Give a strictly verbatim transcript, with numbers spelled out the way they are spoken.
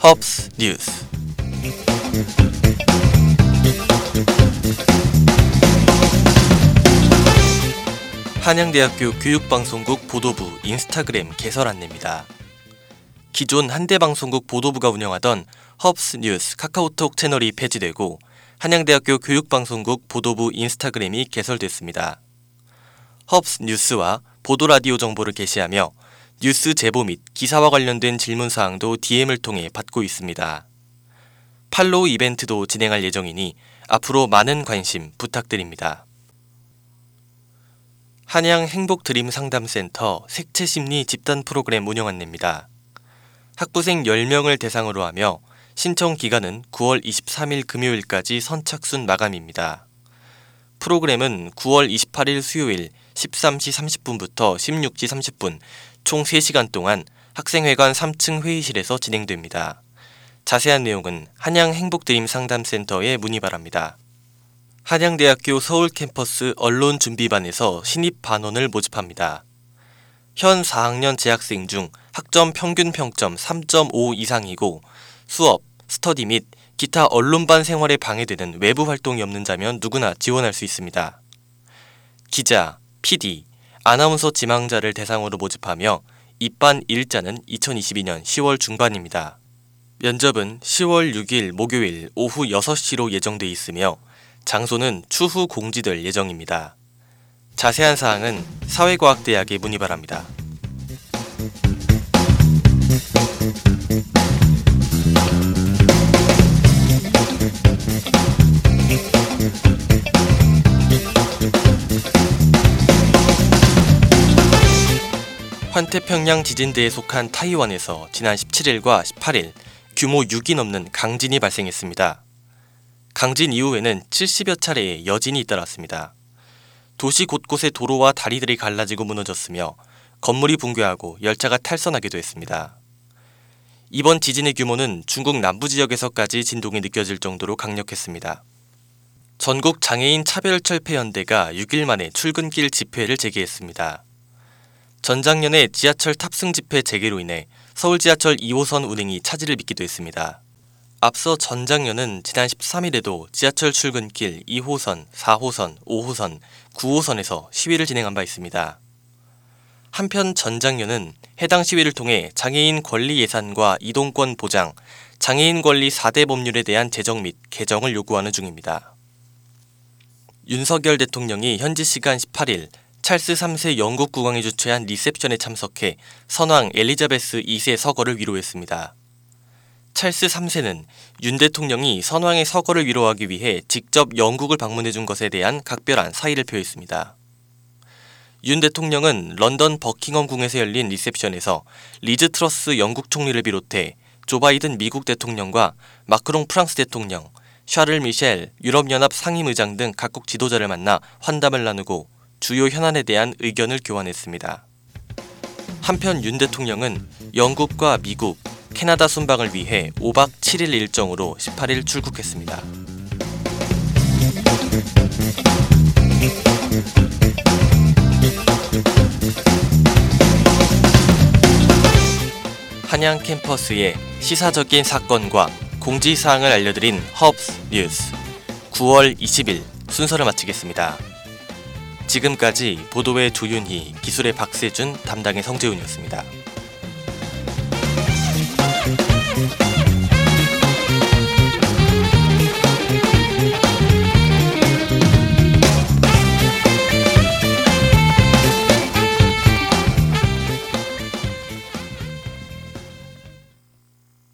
헙스 뉴스. 한양대학교 교육방송국 보도부 인스타그램 개설 안내입니다. 기존 한대방송국 보도부가 운영하던 헙스 뉴스 카카오톡 채널이 폐지되고 한양대학교 교육방송국 보도부 인스타그램이 개설됐습니다. 헙스 뉴스와 보도라디오 정보를 게시하며 뉴스 제보 및 기사와 관련된 질문사항도 디엠을 통해 받고 있습니다. 팔로우 이벤트도 진행할 예정이니 앞으로 많은 관심 부탁드립니다. 한양 행복드림 상담센터 색채심리 집단 프로그램 운영 안내입니다. 학부생 열 명을 대상으로 하며 신청 기간은 구월 이십삼일 금요일까지 선착순 마감입니다. 프로그램은 구월 이십팔일 수요일 십삼시 삼십분부터 십육시 삼십분 총 세 시간 동안 학생회관 삼 층 회의실에서 진행됩니다. 자세한 내용은 한양 행복드림 상담센터에 문의 바랍니다. 한양대학교 서울 캠퍼스 언론준비반에서 신입 반원을 모집합니다. 현 사 학년 재학생 중 학점 평균 평점 삼 점 오 이상이고 수업, 스터디 및 기타 언론반 생활에 방해되는 외부 활동이 없는 자면 누구나 지원할 수 있습니다. 기자, 피디, 아나운서 지망자를 대상으로 모집하며 입반 일자는 이천이십이년 시월 중반입니다. 면접은 시월 육일 목요일 오후 여섯시로 예정돼 있으며 장소는 추후 공지될 예정입니다. 자세한 사항은 사회과학대학에 문의 바랍니다. 환태평양 지진대에 속한 타이완에서 지난 십칠일과 십팔일 규모 육이 넘는 강진이 발생했습니다. 강진 이후에는 칠십여 차례의 여진이 잇따랐습니다. 도시 곳곳의 도로와 다리들이 갈라지고 무너졌으며 건물이 붕괴하고 열차가 탈선하기도 했습니다. 이번 지진의 규모는 중국 남부 지역에서까지 진동이 느껴질 정도로 강력했습니다. 전국 장애인 차별철폐연대가 육일 만에 출근길 집회를 재개했습니다. 전작년에 지하철 탑승 집회 재개로 인해 서울 지하철 이호선 운행이 차질을 빚기도 했습니다. 앞서 전작년은 지난 십삼일에도 지하철 출근길 이호선, 사호선, 오호선, 구호선에서 시위를 진행한 바 있습니다. 한편 전작년은 해당 시위를 통해 장애인 권리 예산과 이동권 보장, 장애인 권리 사대 법률에 대한 제정 및 개정을 요구하는 중입니다. 윤석열 대통령이 현지 시간 십팔일 찰스 삼 세 영국 국왕이 주최한 리셉션에 참석해 선왕 엘리자베스 이 세 서거를 위로했습니다. 찰스 삼 세는 윤 대통령이 선왕의 서거를 위로하기 위해 직접 영국을 방문해준 것에 대한 각별한 사의를 표했습니다. 윤 대통령은 런던 버킹엄 궁에서 열린 리셉션에서 리즈 트러스 영국 총리를 비롯해 조 바이든 미국 대통령과 마크롱 프랑스 대통령, 샤를 미셸 유럽연합 상임의장 등 각국 지도자를 만나 환담을 나누고 주요 현안에 대한 의견을 교환했습니다. 한편 윤 대통령은 영국과 미국, 캐나다 순방을 위해 오박 칠일 일정으로 십팔일 출국했습니다. 한양 캠퍼스의 시사적인 사건과 공지사항을 알려드린 헙스 뉴스 구월 이십일 순서를 마치겠습니다. 지금까지 보도의 조윤희, 기술의 박세준, 담당의 성재훈이었습니다.